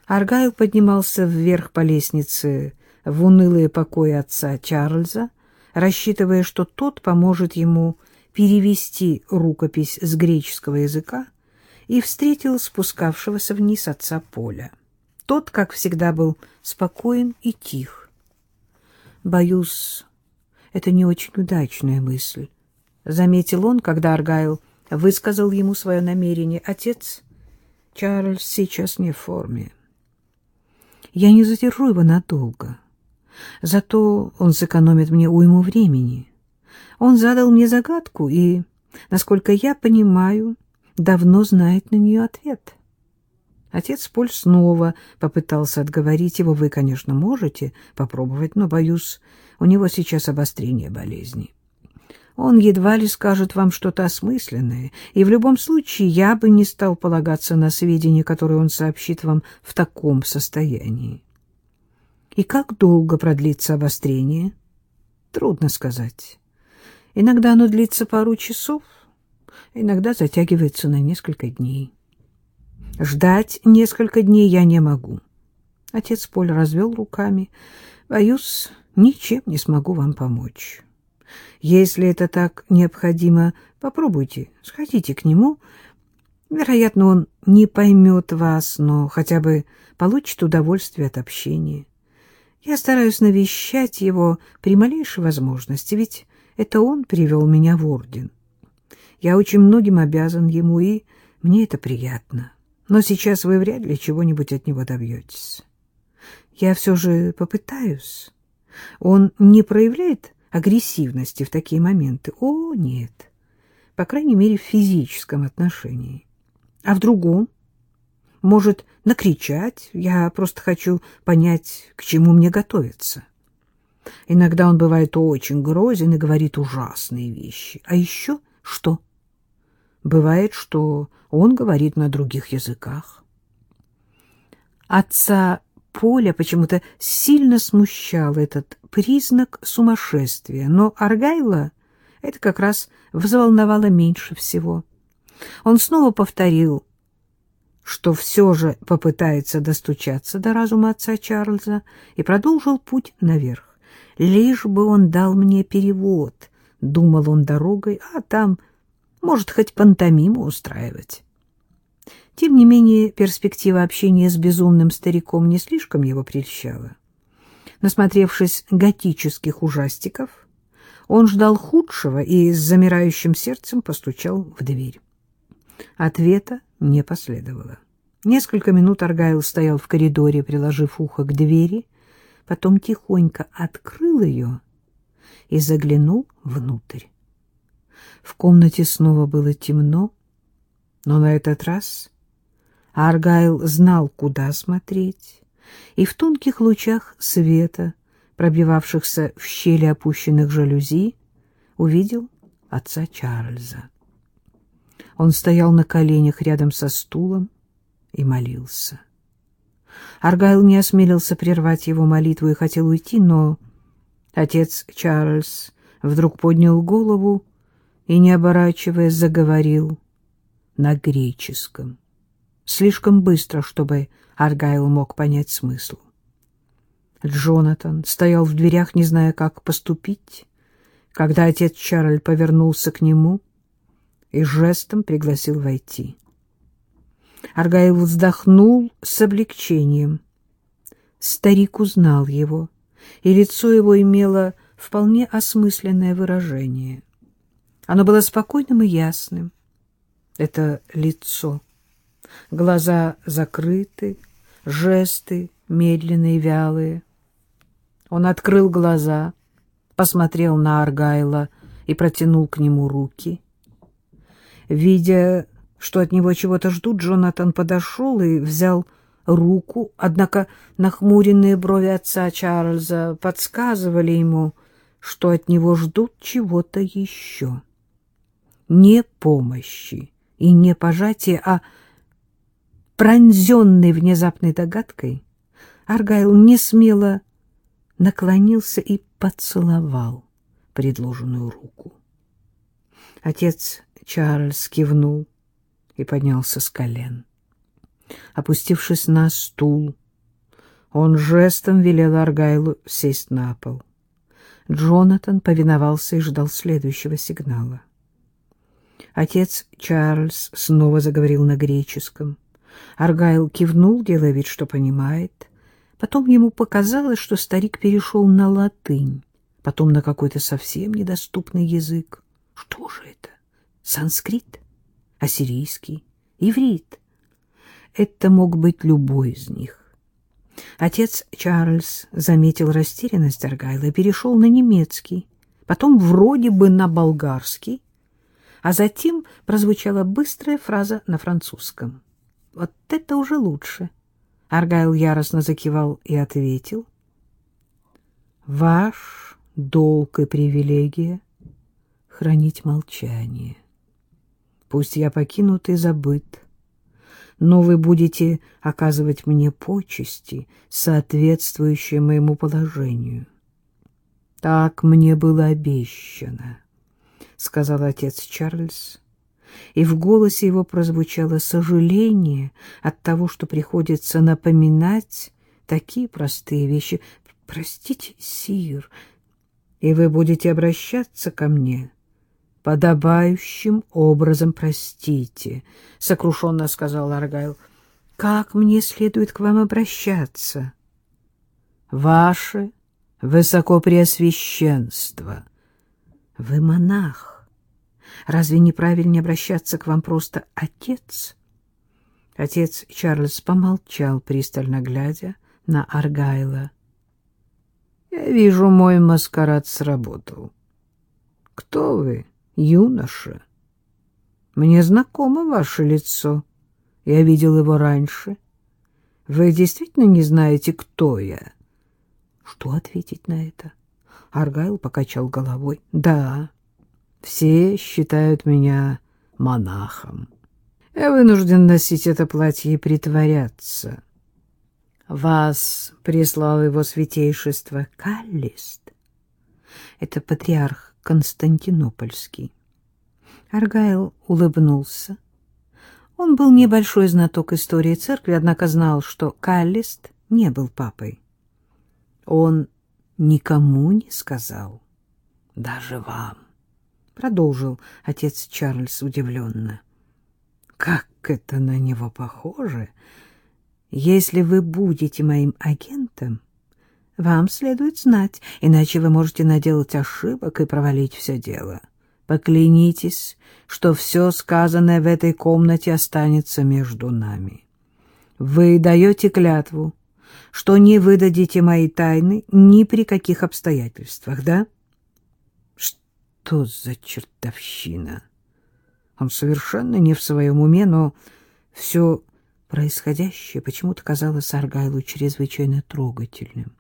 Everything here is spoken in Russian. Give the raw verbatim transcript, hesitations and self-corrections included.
Аргайл поднимался вверх по лестнице в унылые покои отца Чарльза, рассчитывая, что тот поможет ему перевести рукопись с греческого языка, и встретил спускавшегося вниз отца Поля. Тот, как всегда, был спокоен и тих. «Боюсь, это не очень удачная мысль», — заметил он, когда Аргайл высказал ему свое намерение. «Отец Чарльз сейчас не в форме. Я не задержу его надолго. Зато он сэкономит мне уйму времени. Он задал мне загадку и, насколько я понимаю, давно знает на нее ответ». Отец Поль снова попытался отговорить его. «Вы, конечно, можете попробовать, но, боюсь, у него сейчас обострение болезни. Он едва ли скажет вам что-то осмысленное, и в любом случае я бы не стал полагаться на сведения, которые он сообщит вам в таком состоянии. И как долго продлится обострение? Трудно сказать. Иногда оно длится пару часов, иногда затягивается на несколько дней. Ждать несколько дней я не могу». Отец Поль развел руками. «Боюсь, ничем не смогу вам помочь. Если это так необходимо, попробуйте, сходите к нему. Вероятно, он не поймет вас, но хотя бы получит удовольствие от общения. Я стараюсь навещать его при малейшей возможности, ведь это он привел меня в орден. Я очень многим обязан ему, и мне это приятно. Но сейчас вы вряд ли чего-нибудь от него добьетесь. Я все же попытаюсь. Он не проявляет агрессивности в такие моменты? О, нет. По крайней мере, в физическом отношении. А в другом? Может накричать? Я просто хочу понять, к чему мне готовиться. Иногда он бывает очень грозен и говорит ужасные вещи. А еще что? Бывает, что он говорит на других языках. Отца Поля почему-то сильно смущал этот признак сумасшествия, но Аргайла это как раз взволновало меньше всего. Он снова повторил, что все же попытается достучаться до разума отца Чарльза, и продолжил путь наверх. «Лишь бы он дал мне перевод», — думал он дорогой, — «а там, может, хоть пантомиму устраивать». Тем не менее, перспектива общения с безумным стариком не слишком его прельщала. Насмотревшись готических ужастиков, он ждал худшего и с замирающим сердцем постучал в дверь. Ответа не последовало. Несколько минут Аргайл стоял в коридоре, приложив ухо к двери, потом тихонько открыл ее и заглянул внутрь. В комнате снова было темно, но на этот раз Аргайл знал, куда смотреть, и в тонких лучах света, пробивавшихся в щели опущенных жалюзи, увидел отца Чарльза. Он стоял на коленях рядом со стулом и молился. Аргайл не осмелился прервать его молитву и хотел уйти, но отец Чарльз вдруг поднял голову и, не оборачиваясь, заговорил на греческом. Слишком быстро, чтобы Аргайл мог понять смысл. Джонатан стоял в дверях, не зная, как поступить, когда отец Чарльз повернулся к нему и жестом пригласил войти. Аргайл вздохнул с облегчением. Старик узнал его, и лицо его имело вполне осмысленное выражение. Оно было спокойным и ясным. Это лицо. Глаза закрыты, жесты медленные и вялые. Он открыл глаза, посмотрел на Аргайла и протянул к нему руки. Видя, что от него чего-то ждут, Джонатан подошел и взял руку, однако нахмуренные брови отца Чарльза подсказывали ему, что от него ждут чего-то еще. Не помощи и не пожатия, а пронзенный внезапной догадкой, Аргайл несмело наклонился и поцеловал предложенную руку. Отец Чарльз кивнул и поднялся с колен. Опустившись на стул, он жестом велел Аргайлу сесть на пол. Джонатан повиновался и ждал следующего сигнала. Отец Чарльз снова заговорил на греческом. Аргайл кивнул, делая вид, что понимает. Потом ему показалось, что старик перешел на латынь, потом на какой-то совсем недоступный язык. Что же это? Санскрит? Ассирийский? Иврит? Это мог быть любой из них. Отец Чарльз заметил растерянность Аргайла и перешел на немецкий, потом вроде бы на болгарский, а затем прозвучала быстрая фраза на французском. Вот это уже лучше. Аргайл яростно закивал и ответил: «Ваш долг и привилегия — хранить молчание. Пусть я покинут и забыт, но вы будете оказывать мне почести, соответствующие моему положению. Так мне было обещано», — сказал отец Чарльз, и в голосе его прозвучало сожаление от того, что приходится напоминать такие простые вещи. «Простите, сир, и вы будете обращаться ко мне подобающим образом, простите», — сокрушенно сказал Аргайл. «Как мне следует к вам обращаться?» «Ваше Высокопреосвященство». «Вы монах. Разве неправильнее обращаться к вам просто отец?» Отец Чарльз помолчал, пристально глядя на Аргайла. «Я вижу, мой маскарад сработал. Кто вы, юноша? Мне знакомо ваше лицо. Я видел его раньше. Вы действительно не знаете, кто я?» Что ответить на это? Аргайл покачал головой. «Да, все считают меня монахом. Я вынужден носить это платье и притворяться. Вас прислал его святейшество Каллист. Это патриарх Константинопольский». Аргайл улыбнулся. Он был небольшой знаток истории церкви, однако знал, что Каллист не был папой. Он никому не сказал, даже вам, — продолжил отец Чарльз удивленно. Как это на него похоже! Если вы будете моим агентом, вам следует знать, иначе вы можете наделать ошибок и провалить все дело. Поклянитесь, что все сказанное в этой комнате останется между нами. Вы даете клятву, что не выдадите мои тайны ни при каких обстоятельствах, да? Что за чертовщина? Он совершенно не в своем уме, но все происходящее почему-то казалось Аргайлу чрезвычайно трогательным.